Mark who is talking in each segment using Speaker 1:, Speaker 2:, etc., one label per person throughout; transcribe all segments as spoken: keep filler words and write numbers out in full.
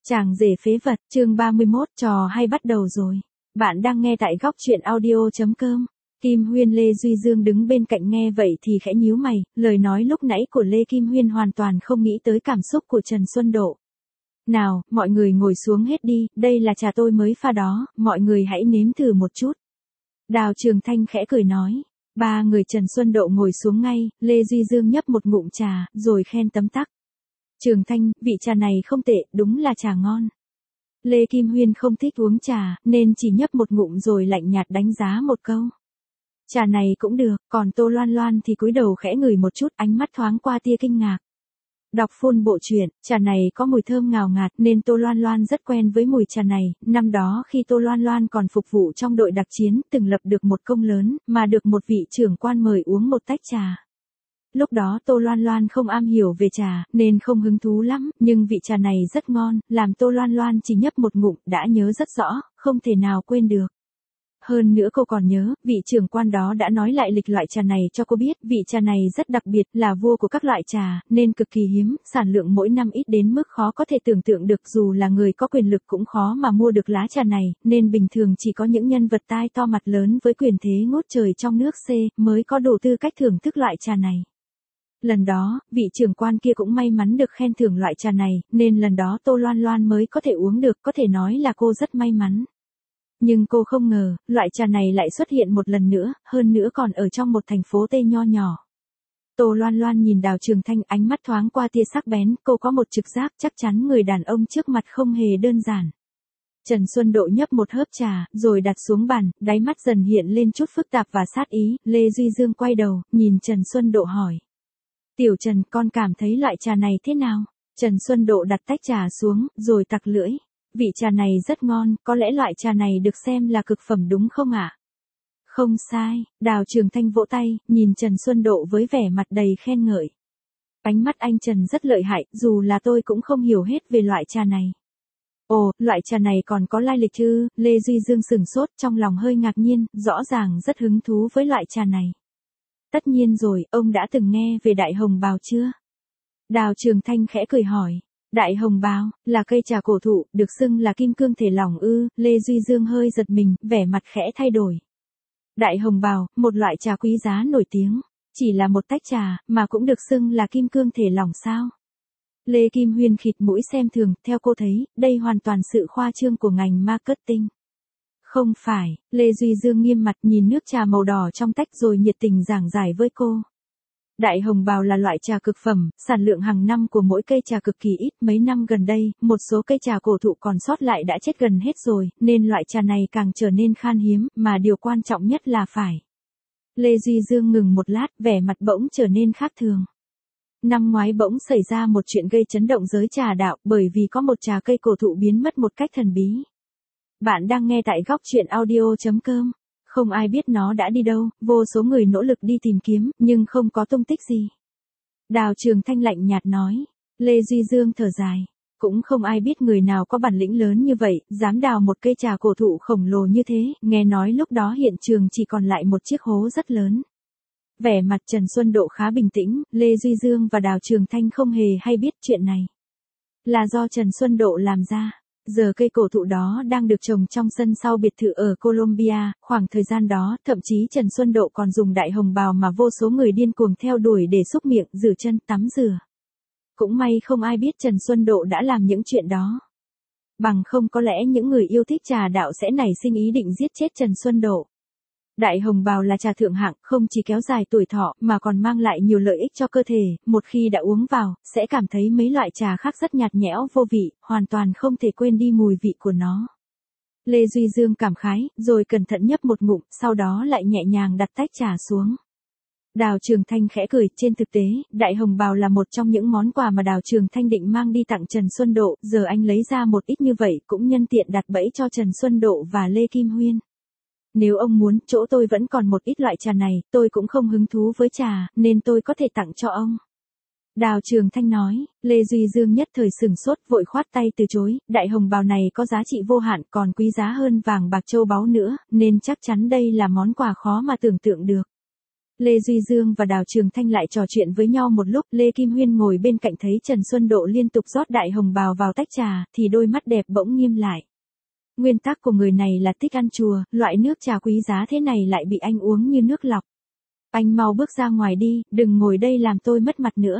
Speaker 1: Chàng rể phế vật, chương ba mươi mốt, trò hay bắt đầu rồi. Bạn đang nghe tại góc truyện audio.com. Kim Huyên Lê Duy Dương đứng bên cạnh nghe vậy thì khẽ nhíu mày, lời nói lúc nãy của Lê Kim Huyên hoàn toàn không nghĩ tới cảm xúc của Trần Xuân Độ. Nào, mọi người ngồi xuống hết đi, đây là trà tôi mới pha đó, mọi người hãy nếm thử một chút. Đào Trường Thanh khẽ cười nói. Ba người Trần Xuân Độ ngồi xuống ngay, Lê Duy Dương nhấp một ngụm trà, rồi khen tấm tắc. Trường Thanh, vị trà này không tệ, đúng là trà ngon. Lê Kim Huyên không thích uống trà, nên chỉ nhấp một ngụm rồi lạnh nhạt đánh giá một câu. Trà này cũng được, còn Tô Loan Loan thì cúi đầu khẽ ngửi một chút, ánh mắt thoáng qua tia kinh ngạc. Đọc phun bộ truyện, trà này có mùi thơm ngào ngạt nên Tô Loan Loan rất quen với mùi trà này. Năm đó khi Tô Loan Loan còn phục vụ trong đội đặc chiến, từng lập được một công lớn, mà được một vị trưởng quan mời uống một tách trà. Lúc đó Tô Loan Loan không am hiểu về trà, nên không hứng thú lắm, nhưng vị trà này rất ngon, làm Tô Loan Loan chỉ nhấp một ngụm, đã nhớ rất rõ, không thể nào quên được. Hơn nữa cô còn nhớ, vị trưởng quan đó đã nói lại lịch loại trà này cho cô biết, vị trà này rất đặc biệt, là vua của các loại trà, nên cực kỳ hiếm, sản lượng mỗi năm ít đến mức khó có thể tưởng tượng được, dù là người có quyền lực cũng khó mà mua được lá trà này, nên bình thường chỉ có những nhân vật tai to mặt lớn với quyền thế ngút trời trong nước C, mới có đủ tư cách thưởng thức loại trà này. Lần đó, vị trưởng quan kia cũng may mắn được khen thưởng loại trà này, nên lần đó Tô Loan Loan mới có thể uống được, có thể nói là cô rất may mắn. Nhưng cô không ngờ, loại trà này lại xuất hiện một lần nữa, hơn nữa còn ở trong một thành phố Tây nho nhỏ. Tô Loan Loan nhìn Đào Trường Thanh, ánh mắt thoáng qua tia sắc bén, cô có một trực giác chắc chắn người đàn ông trước mặt không hề đơn giản. Trần Xuân Độ nhấp một hớp trà, rồi đặt xuống bàn, đáy mắt dần hiện lên chút phức tạp và sát ý. Lê Duy Dương quay đầu, nhìn Trần Xuân Độ hỏi. Tiểu Trần, con cảm thấy loại trà này thế nào? Trần Xuân Độ đặt tách trà xuống, rồi tặc lưỡi. Vị trà này rất ngon, có lẽ loại trà này được xem là cực phẩm đúng không ạ? Không sai, Đào Trường Thanh vỗ tay, nhìn Trần Xuân Độ với vẻ mặt đầy khen ngợi. Ánh mắt anh Trần rất lợi hại, dù là tôi cũng không hiểu hết về loại trà này. Ồ, loại trà này còn có lai lịch ư? Lê Duy Dương sửng sốt, trong lòng hơi ngạc nhiên, rõ ràng rất hứng thú với loại trà này. Tất nhiên rồi, ông đã từng nghe về đại hồng bào chưa? Đào Trường Thanh khẽ cười hỏi. Đại hồng bào, là cây trà cổ thụ, được xưng là kim cương thể lỏng ư? Lê Duy Dương hơi giật mình, vẻ mặt khẽ thay đổi. Đại hồng bào, một loại trà quý giá nổi tiếng, chỉ là một tách trà, mà cũng được xưng là kim cương thể lỏng sao? Lê Kim Huyên khịt mũi xem thường, theo cô thấy, đây hoàn toàn sự khoa trương của ngành marketing. Không phải, Lê Duy Dương nghiêm mặt nhìn nước trà màu đỏ trong tách rồi nhiệt tình giảng giải với cô. Đại hồng bào là loại trà cực phẩm, sản lượng hàng năm của mỗi cây trà cực kỳ ít, mấy năm gần đây, một số cây trà cổ thụ còn sót lại đã chết gần hết rồi, nên loại trà này càng trở nên khan hiếm, mà điều quan trọng nhất là phải. Lê Duy Dương ngừng một lát, vẻ mặt bỗng trở nên khác thường. Năm ngoái bỗng xảy ra một chuyện gây chấn động giới trà đạo, bởi vì có một trà cây cổ thụ biến mất một cách thần bí. Bạn đang nghe tại góc truyện audio.com. Không ai biết nó đã đi đâu, vô số người nỗ lực đi tìm kiếm, nhưng không có tung tích gì. Đào Trường Thanh lạnh nhạt nói. Lê Duy Dương thở dài. Cũng không ai biết người nào có bản lĩnh lớn như vậy, dám đào một cây trà cổ thụ khổng lồ như thế, nghe nói lúc đó hiện trường chỉ còn lại một chiếc hố rất lớn. Vẻ mặt Trần Xuân Độ khá bình tĩnh, Lê Duy Dương và Đào Trường Thanh không hề hay biết chuyện này. Là do Trần Xuân Độ làm ra. Giờ cây cổ thụ đó đang được trồng trong sân sau biệt thự ở Colombia, khoảng thời gian đó, thậm chí Trần Xuân Độ còn dùng đại hồng bào mà vô số người điên cuồng theo đuổi để xúc miệng, rửa chân, tắm rửa. Cũng may không ai biết Trần Xuân Độ đã làm những chuyện đó. Bằng không có lẽ những người yêu thích trà đạo sẽ nảy sinh ý định giết chết Trần Xuân Độ. Đại hồng bào là trà thượng hạng, không chỉ kéo dài tuổi thọ mà còn mang lại nhiều lợi ích cho cơ thể, một khi đã uống vào, sẽ cảm thấy mấy loại trà khác rất nhạt nhẽo vô vị, hoàn toàn không thể quên đi mùi vị của nó. Lê Duy Dương cảm khái, rồi cẩn thận nhấp một ngụm, sau đó lại nhẹ nhàng đặt tách trà xuống. Đào Trường Thanh khẽ cười, trên thực tế, đại hồng bào là một trong những món quà mà Đào Trường Thanh định mang đi tặng Trần Xuân Độ, giờ anh lấy ra một ít như vậy, cũng nhân tiện đặt bẫy cho Trần Xuân Độ và Lê Kim Huyên. Nếu ông muốn, chỗ tôi vẫn còn một ít loại trà này, tôi cũng không hứng thú với trà, nên tôi có thể tặng cho ông. Đào Trường Thanh nói. Lê Duy Dương nhất thời sửng sốt, vội khoát tay từ chối, đại hồng bào này có giá trị vô hạn, còn quý giá hơn vàng bạc châu báu nữa, nên chắc chắn đây là món quà khó mà tưởng tượng được. Lê Duy Dương và Đào Trường Thanh lại trò chuyện với nhau một lúc, Lê Kim Huyên ngồi bên cạnh thấy Trần Xuân Độ liên tục rót đại hồng bào vào tách trà, thì đôi mắt đẹp bỗng nghiêm lại. Nguyên tắc của người này là thích ăn chùa, loại nước trà quý giá thế này lại bị anh uống như nước lọc. Anh mau bước ra ngoài đi, đừng ngồi đây làm tôi mất mặt nữa.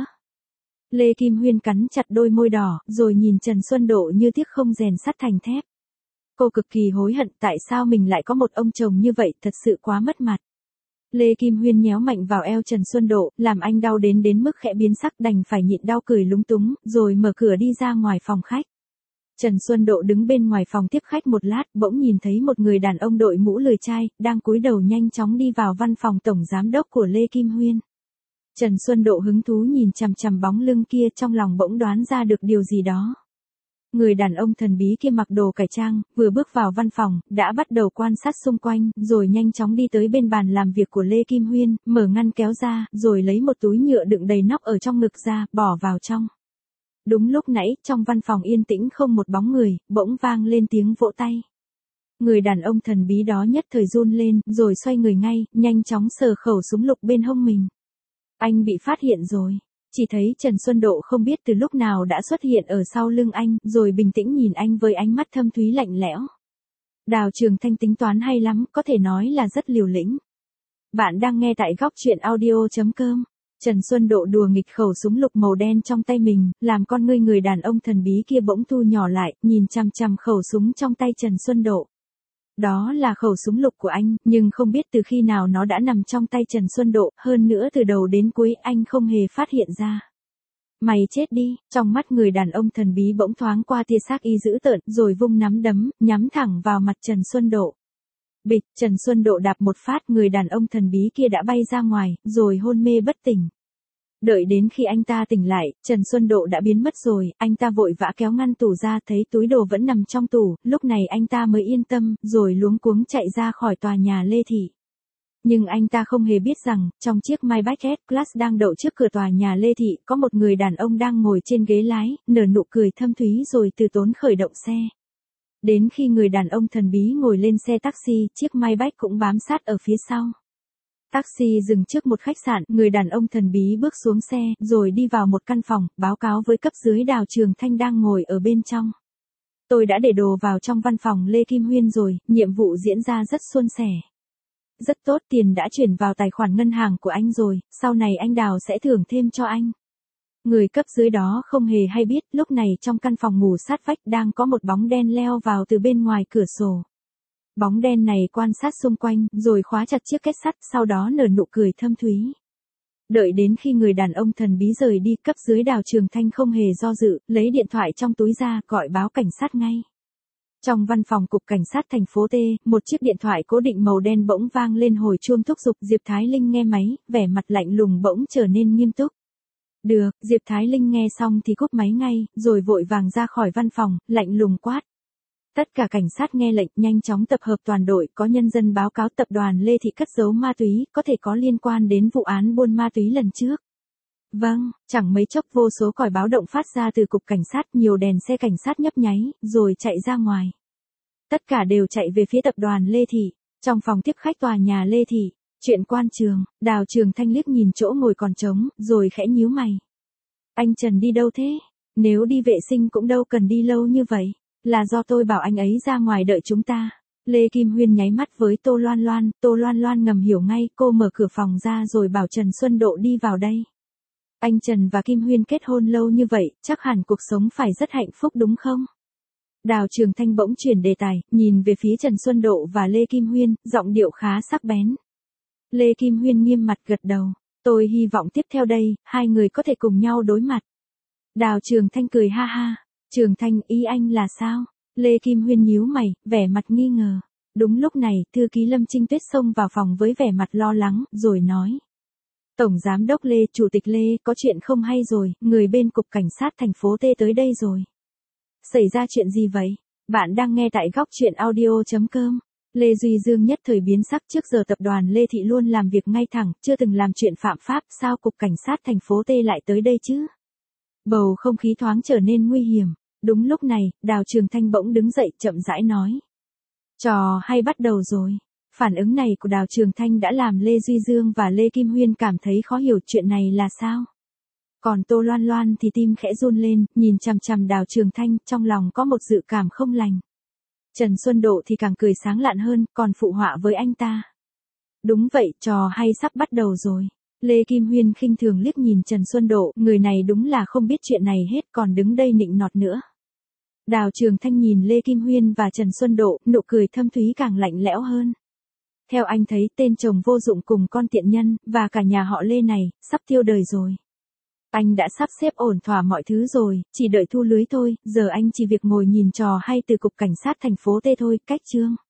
Speaker 1: Lê Kim Huyên cắn chặt đôi môi đỏ, rồi nhìn Trần Xuân Độ như tiếc không rèn sắt thành thép. Cô cực kỳ hối hận tại sao mình lại có một ông chồng như vậy, thật sự quá mất mặt. Lê Kim Huyên nhéo mạnh vào eo Trần Xuân Độ, làm anh đau đến đến mức khẽ biến sắc, đành phải nhịn đau cười lúng túng, rồi mở cửa đi ra ngoài phòng khách. Trần Xuân Độ đứng bên ngoài phòng tiếp khách một lát, bỗng nhìn thấy một người đàn ông đội mũ lười chai, đang cúi đầu nhanh chóng đi vào văn phòng tổng giám đốc của Lê Kim Huyên. Trần Xuân Độ hứng thú nhìn chằm chằm bóng lưng kia, trong lòng bỗng đoán ra được điều gì đó. Người đàn ông thần bí kia mặc đồ cải trang, vừa bước vào văn phòng, đã bắt đầu quan sát xung quanh, rồi nhanh chóng đi tới bên bàn làm việc của Lê Kim Huyên, mở ngăn kéo ra, rồi lấy một túi nhựa đựng đầy nóc ở trong ngực ra, bỏ vào trong. Đúng lúc nãy, trong văn phòng yên tĩnh không một bóng người, bỗng vang lên tiếng vỗ tay. Người đàn ông thần bí đó nhất thời run lên, rồi xoay người ngay, nhanh chóng sờ khẩu súng lục bên hông mình. Anh bị phát hiện rồi. Chỉ thấy Trần Xuân Độ không biết từ lúc nào đã xuất hiện ở sau lưng anh, rồi bình tĩnh nhìn anh với ánh mắt thâm thúy lạnh lẽo. Đào Trường Thanh tính toán hay lắm, có thể nói là rất liều lĩnh. Bạn đang nghe tại góc truyện audio chấm com. Trần Xuân Độ đùa nghịch khẩu súng lục màu đen trong tay mình, làm con ngươi người đàn ông thần bí kia bỗng thu nhỏ lại, nhìn chằm chằm khẩu súng trong tay Trần Xuân Độ. Đó là khẩu súng lục của anh, nhưng không biết từ khi nào nó đã nằm trong tay Trần Xuân Độ, hơn nữa từ đầu đến cuối anh không hề phát hiện ra. Mày chết đi, trong mắt người đàn ông thần bí bỗng thoáng qua tia sắc y dữ tợn, rồi vung nắm đấm, nhắm thẳng vào mặt Trần Xuân Độ. Bịch, Trần Xuân Độ đạp một phát, người đàn ông thần bí kia đã bay ra ngoài, rồi hôn mê bất tỉnh. Đợi đến khi anh ta tỉnh lại, Trần Xuân Độ đã biến mất rồi, anh ta vội vã kéo ngăn tủ ra, thấy túi đồ vẫn nằm trong tủ, lúc này anh ta mới yên tâm, rồi luống cuống chạy ra khỏi tòa nhà Lê Thị. Nhưng anh ta không hề biết rằng, trong chiếc Maybach S-Class đang đậu trước cửa tòa nhà Lê Thị, có một người đàn ông đang ngồi trên ghế lái, nở nụ cười thâm thúy rồi từ tốn khởi động xe. Đến khi người đàn ông thần bí ngồi lên xe taxi, chiếc Maybach cũng bám sát ở phía sau. Taxi dừng trước một khách sạn, người đàn ông thần bí bước xuống xe, rồi đi vào một căn phòng, báo cáo với cấp dưới Đào Trường Thanh đang ngồi ở bên trong. Tôi đã để đồ vào trong văn phòng Lê Kim Huyên rồi, nhiệm vụ diễn ra rất suôn sẻ. Rất tốt, tiền đã chuyển vào tài khoản ngân hàng của anh rồi, sau này anh Đào sẽ thưởng thêm cho anh. Người cấp dưới đó không hề hay biết, lúc này trong căn phòng ngủ sát vách đang có một bóng đen leo vào từ bên ngoài cửa sổ. Bóng đen này quan sát xung quanh, rồi khóa chặt chiếc két sắt, sau đó nở nụ cười thâm thúy. Đợi đến khi người đàn ông thần bí rời đi, cấp dưới Đào Trường Thanh không hề do dự, lấy điện thoại trong túi ra, gọi báo cảnh sát ngay. Trong văn phòng cục cảnh sát thành phố T, một chiếc điện thoại cố định màu đen bỗng vang lên hồi chuông thúc giục. Diệp Thái Linh nghe máy, vẻ mặt lạnh lùng bỗng trở nên nghiêm túc. Được, Diệp Thái Linh nghe xong thì cúp máy ngay, rồi vội vàng ra khỏi văn phòng, lạnh lùng quát. Tất cả cảnh sát nghe lệnh, nhanh chóng tập hợp toàn đội, có nhân dân báo cáo tập đoàn Lê Thị cất giấu ma túy, có thể có liên quan đến vụ án buôn ma túy lần trước. Vâng, chẳng mấy chốc vô số còi báo động phát ra từ cục cảnh sát, nhiều đèn xe cảnh sát nhấp nháy, rồi chạy ra ngoài. Tất cả đều chạy về phía tập đoàn Lê Thị, trong phòng tiếp khách tòa nhà Lê Thị. Chuyện quan trường, Đào Trường Thanh liếc nhìn chỗ ngồi còn trống, rồi khẽ nhíu mày. Anh Trần đi đâu thế? Nếu đi vệ sinh cũng đâu cần đi lâu như vậy. Là do tôi bảo anh ấy ra ngoài đợi chúng ta. Lê Kim Huyên nháy mắt với Tô Loan Loan, Tô Loan Loan ngầm hiểu ngay, cô mở cửa phòng ra rồi bảo Trần Xuân Độ đi vào đây. Anh Trần và Kim Huyên kết hôn lâu như vậy, chắc hẳn cuộc sống phải rất hạnh phúc đúng không? Đào Trường Thanh bỗng chuyển đề tài, nhìn về phía Trần Xuân Độ và Lê Kim Huyên, giọng điệu khá sắc bén. Lê Kim Huyên nghiêm mặt gật đầu. Tôi hy vọng tiếp theo đây, hai người có thể cùng nhau đối mặt. Đào Trường Thanh cười ha ha. Trường Thanh, ý anh là sao? Lê Kim Huyên nhíu mày, vẻ mặt nghi ngờ. Đúng lúc này, thư ký Lâm Trinh Tuyết xông vào phòng với vẻ mặt lo lắng, rồi nói. Tổng Giám đốc Lê, Chủ tịch Lê, có chuyện không hay rồi, người bên Cục Cảnh sát thành phố T tới đây rồi. Xảy ra chuyện gì vậy? Bạn đang nghe tại góc truyện audio chấm com. Lê Duy Dương nhất thời biến sắc, trước giờ tập đoàn Lê Thị luôn làm việc ngay thẳng, chưa từng làm chuyện phạm pháp, sao Cục Cảnh sát thành phố T lại tới đây chứ? Bầu không khí thoáng trở nên nguy hiểm. Đúng lúc này, Đào Trường Thanh bỗng đứng dậy chậm rãi nói. Trò hay bắt đầu rồi. Phản ứng này của Đào Trường Thanh đã làm Lê Duy Dương và Lê Kim Huyên cảm thấy khó hiểu chuyện này là sao. Còn Tô Loan Loan thì tim khẽ run lên, nhìn chằm chằm Đào Trường Thanh, trong lòng có một dự cảm không lành. Trần Xuân Độ thì càng cười sáng lạn hơn, còn phụ họa với anh ta. Đúng vậy, trò hay sắp bắt đầu rồi. Lê Kim Huyên khinh thường liếc nhìn Trần Xuân Độ, người này đúng là không biết chuyện này hết còn đứng đây nịnh nọt nữa. Đào Trường Thanh nhìn Lê Kim Huyên và Trần Xuân Độ, nụ cười thâm thúy càng lạnh lẽo hơn. Theo anh thấy tên chồng vô dụng cùng con tiện nhân, và cả nhà họ Lê này, sắp tiêu đời rồi. Anh đã sắp xếp ổn thỏa mọi thứ rồi, chỉ đợi thu lưới thôi, giờ anh chỉ việc ngồi nhìn trò hay từ cục cảnh sát thành phố T thôi, cách chương.